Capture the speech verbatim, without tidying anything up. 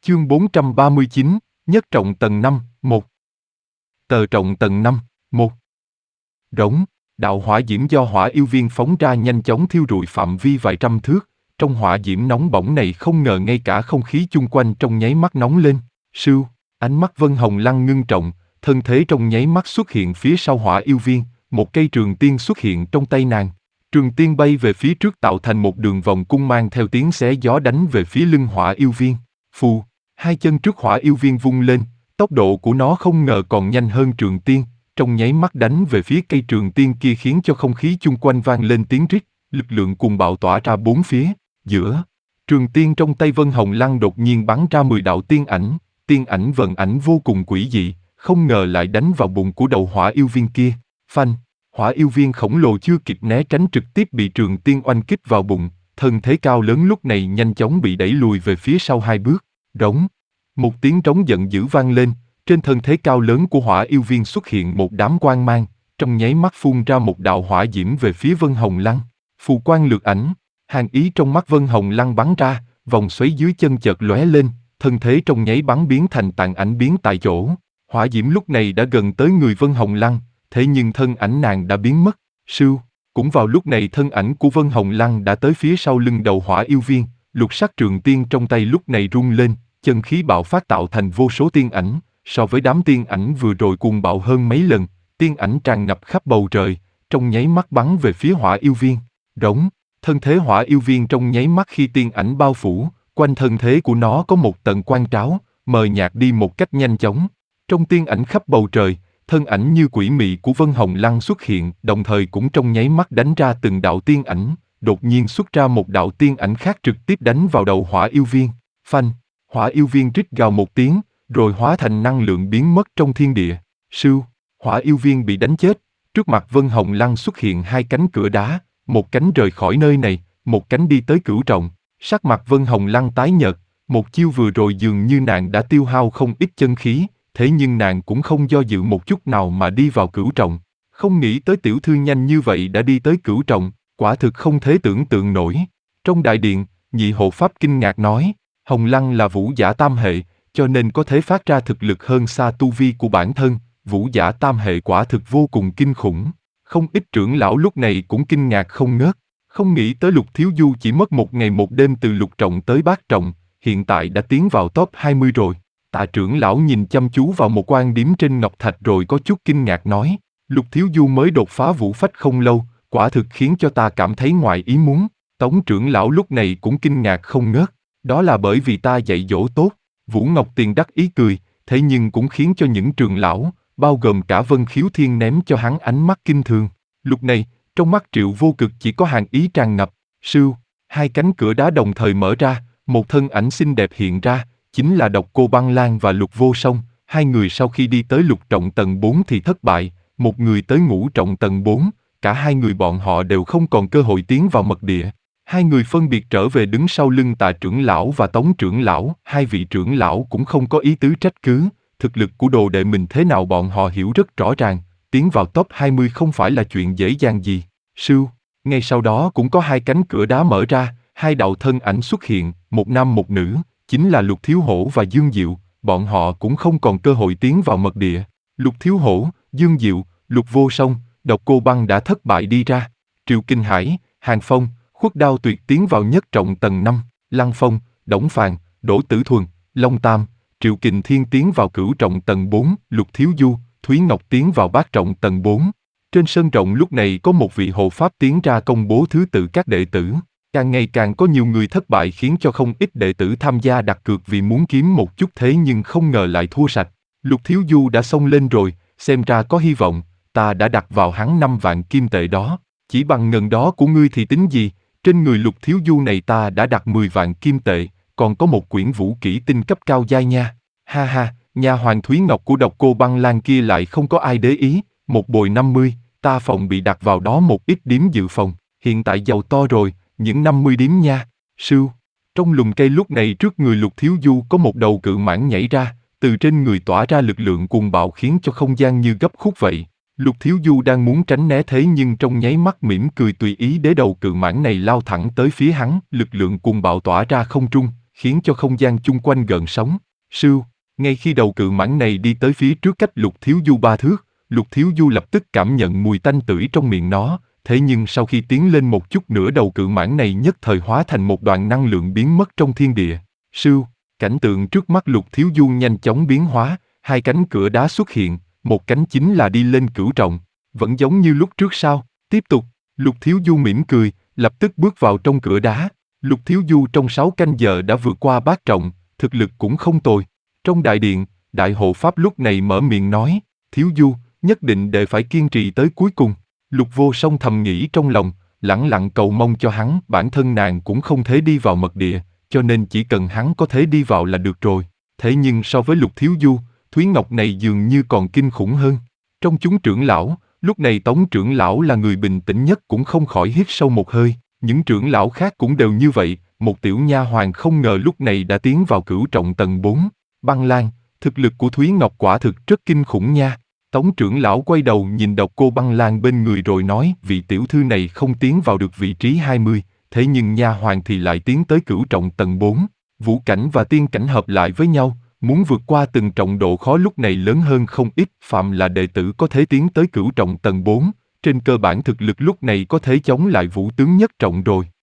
Chương bốn trăm ba mươi chín, Nhất trọng tầng năm, một. Tờ trọng tầng năm, một. Rống, đạo hỏa diễm do hỏa yêu viên phóng ra nhanh chóng thiêu rụi phạm vi vài trăm thước, trong hỏa diễm nóng bỏng này không ngờ ngay cả không khí chung quanh trong nháy mắt nóng lên, sưu, ánh mắt Vân Hồng Lăng ngưng trọng, thân thế trong nháy mắt xuất hiện phía sau hỏa yêu viên, một cây trường tiên xuất hiện trong tay nàng. Trường tiên bay về phía trước tạo thành một đường vòng cung mang theo tiếng xé gió đánh về phía lưng hỏa yêu viên. Phù, hai chân trước hỏa yêu viên vung lên, tốc độ của nó không ngờ còn nhanh hơn trường tiên, trong nháy mắt đánh về phía cây trường tiên kia khiến cho không khí chung quanh vang lên tiếng rít, lực lượng cuồng bạo tỏa ra bốn phía. Giữa trường tiên trong tay Vân Hồng Lăng đột nhiên bắn ra mười đạo tiên ảnh, tiên ảnh vận ảnh vô cùng quỷ dị, không ngờ lại đánh vào bụng của đầu hỏa yêu viên kia. Phanh, hỏa yêu viên khổng lồ chưa kịp né tránh trực tiếp bị trường tiên oanh kích vào bụng, thân thế cao lớn lúc này nhanh chóng bị đẩy lùi về phía sau hai bước. Rống, một tiếng trống giận dữ vang lên, trên thân thế cao lớn của hỏa yêu viên xuất hiện một đám quang mang, trong nháy mắt phun ra một đạo hỏa diễm về phía Vân Hồng Lăng. Phù quang lược ảnh, hàn ý trong mắt Vân Hồng Lăng bắn ra, vòng xoáy dưới chân chợt lóe lên, thân thế trong nháy bắn biến thành tàn ảnh biến tại chỗ. Hỏa diễm lúc này đã gần tới người Vân Hồng Lăng, thế nhưng thân ảnh nàng đã biến mất. Sưu, cũng vào lúc này thân ảnh của Vân Hồng Lăng đã tới phía sau lưng đầu hỏa yêu viên, lục sắc trường tiên trong tay lúc này rung lên, chân khí bạo phát tạo thành vô số tiên ảnh, so với đám tiên ảnh vừa rồi cuồng bạo hơn mấy lần, tiên ảnh tràn ngập khắp bầu trời, trong nháy mắt bắn về phía hỏa yêu viên. Rống, thân thế hỏa yêu viên trong nháy mắt khi tiên ảnh bao phủ, quanh thân thế của nó có một tầng quang tráo, mờ nhạt đi một cách nhanh chóng. Trong tiên ảnh khắp bầu trời, thân ảnh như quỷ mị của Vân Hồng Lăng xuất hiện, đồng thời cũng trong nháy mắt đánh ra từng đạo tiên ảnh, đột nhiên xuất ra một đạo tiên ảnh khác trực tiếp đánh vào đầu hỏa yêu viên. Phanh, hỏa yêu viên rít gào một tiếng, rồi hóa thành năng lượng biến mất trong thiên địa. Sưu, hỏa yêu viên bị đánh chết, trước mặt Vân Hồng Lăng xuất hiện hai cánh cửa đá, một cánh rời khỏi nơi này, một cánh đi tới Cửu Trọng. Sắc mặt Vân Hồng Lăng tái nhợt, một chiêu vừa rồi dường như nàng đã tiêu hao không ít chân khí, thế nhưng nàng cũng không do dự một chút nào mà đi vào Cửu Trọng. Không nghĩ tới tiểu thư nhanh như vậy đã đi tới Cửu Trọng, quả thực không thể tưởng tượng nổi. Trong đại điện, nhị hộ pháp kinh ngạc nói, Hồng Lăng là vũ giả tam hệ, cho nên có thể phát ra thực lực hơn xa tu vi của bản thân, vũ giả tam hệ quả thực vô cùng kinh khủng. Không ít trưởng lão lúc này cũng kinh ngạc không ngớt, không nghĩ tới Lục Thiếu Du chỉ mất một ngày một đêm từ lục trọng tới bát trọng, hiện tại đã tiến vào top hai mươi rồi. Tạ trưởng lão nhìn chăm chú vào một quan điểm trên ngọc thạch rồi có chút kinh ngạc nói, Lục Thiếu Du mới đột phá vũ phách không lâu, quả thực khiến cho ta cảm thấy ngoài ý muốn. Tống trưởng lão lúc này cũng kinh ngạc không ngớt, đó là bởi vì ta dạy dỗ tốt. Vũ Ngọc Tiền đắc ý cười, thế nhưng cũng khiến cho những trưởng lão, bao gồm cả Vân Khiếu Thiên ném cho hắn ánh mắt kinh thường. Lúc này, trong mắt Triệu Vô Cực chỉ có hàn ý tràn ngập. Sưu, hai cánh cửa đá đồng thời mở ra, một thân ảnh xinh đẹp hiện ra, chính là Độc Cô Băng Lan và Lục Vô Song. Hai người sau khi đi tới lục trọng tầng bốn thì thất bại, một người tới ngũ trọng tầng bốn, cả hai người bọn họ đều không còn cơ hội tiến vào mật địa. Hai người phân biệt trở về đứng sau lưng Tạ trưởng lão và Tống trưởng lão, hai vị trưởng lão cũng không có ý tứ trách cứ, thực lực của đồ đệ mình thế nào bọn họ hiểu rất rõ ràng, tiến vào top hai mươi không phải là chuyện dễ dàng gì. Sưu, ngay sau đó cũng có hai cánh cửa đá mở ra, hai đạo thân ảnh xuất hiện, một nam một nữ, chính là Lục Thiếu Hổ và Dương Diệu, bọn họ cũng không còn cơ hội tiến vào mật địa. Lục Thiếu Hổ, Dương Diệu, Lục Vô Song, Độc Cô Băng đã thất bại đi ra. Triệu Kinh Hải, Hàn Phong, Khuất Đao Tuyệt tiến vào nhất trọng tầng năm, Lăng Phong, Đổng Phàn, Đỗ Tử Thuần, Long Tam, Triệu Kình Thiên tiến vào cửu trọng tầng bốn, Lục Thiếu Du, Thúy Ngọc tiến vào bát trọng tầng bốn. Trên sân rộng lúc này có một vị hộ pháp tiến ra công bố thứ tự các đệ tử. Càng ngày càng có nhiều người thất bại khiến cho không ít đệ tử tham gia đặt cược vì muốn kiếm một chút thế nhưng không ngờ lại thua sạch. Lục Thiếu Du đã xông lên rồi, xem ra có hy vọng, ta đã đặt vào hắn năm vạn kim tệ đó. Chỉ bằng ngần đó của ngươi thì tính gì, trên người Lục Thiếu Du này ta đã đặt mười vạn kim tệ, còn có một quyển vũ kỹ tinh cấp cao giai nha. Ha ha, nha hoàng Thúy Ngọc của Độc Cô Băng Lan kia lại không có ai để ý, một bồi năm mươi, ta phòng bị đặt vào đó một ít điếm dự phòng, hiện tại giàu to rồi, những năm mươi điếm nha. Sưu, trong lùm cây lúc này trước người Lục Thiếu Du có một đầu cự mãng nhảy ra, từ trên người tỏa ra lực lượng cuồng bạo khiến cho không gian như gấp khúc vậy. Lục Thiếu Du đang muốn tránh né thế nhưng trong nháy mắt mỉm cười tùy ý để đầu cự mãng này lao thẳng tới phía hắn, lực lượng cuồng bạo tỏa ra không trung, khiến cho không gian chung quanh gợn sóng. Sưu, ngay khi đầu cự mãng này đi tới phía trước cách Lục Thiếu Du ba thước, Lục Thiếu Du lập tức cảm nhận mùi tanh tưởi trong miệng nó, thế nhưng sau khi tiến lên một chút nữa đầu cự mãng này nhất thời hóa thành một đoàn năng lượng biến mất trong thiên địa. Sưu, cảnh tượng trước mắt Lục Thiếu Du nhanh chóng biến hóa, hai cánh cửa đá xuất hiện, một cánh chính là đi lên cửu trọng, vẫn giống như lúc trước sao? Tiếp tục, Lục Thiếu Du mỉm cười, lập tức bước vào trong cửa đá. Lục Thiếu Du trong sáu canh giờ đã vượt qua bát trọng, thực lực cũng không tồi. Trong đại điện, Đại Hộ Pháp lúc này mở miệng nói, Thiếu Du, nhất định để phải kiên trì tới cuối cùng. Lục Vô Song thầm nghĩ trong lòng, lẳng lặng cầu mong cho hắn, bản thân nàng cũng không thể đi vào mật địa, cho nên chỉ cần hắn có thể đi vào là được rồi. Thế nhưng so với Lục Thiếu Du, Thúy Ngọc này dường như còn kinh khủng hơn. Trong chúng trưởng lão, lúc này Tống trưởng lão là người bình tĩnh nhất cũng không khỏi hít sâu một hơi, những trưởng lão khác cũng đều như vậy, một tiểu nha hoàn không ngờ lúc này đã tiến vào cửu trọng tầng bốn. Băng Lan, thực lực của Thúy Ngọc quả thực rất kinh khủng nha. Tống trưởng lão quay đầu nhìn Độc Cô Băng Lan bên người rồi nói, vị tiểu thư này không tiến vào được vị trí hai mươi, thế nhưng nha hoàn thì lại tiến tới cửu trọng tầng bốn. Vũ cảnh và tiên cảnh hợp lại với nhau, muốn vượt qua từng trọng độ khó lúc này lớn hơn không ít, phạm là đệ tử có thể tiến tới cửu trọng tầng bốn, trên cơ bản thực lực lúc này có thể chống lại vũ tướng nhất trọng rồi.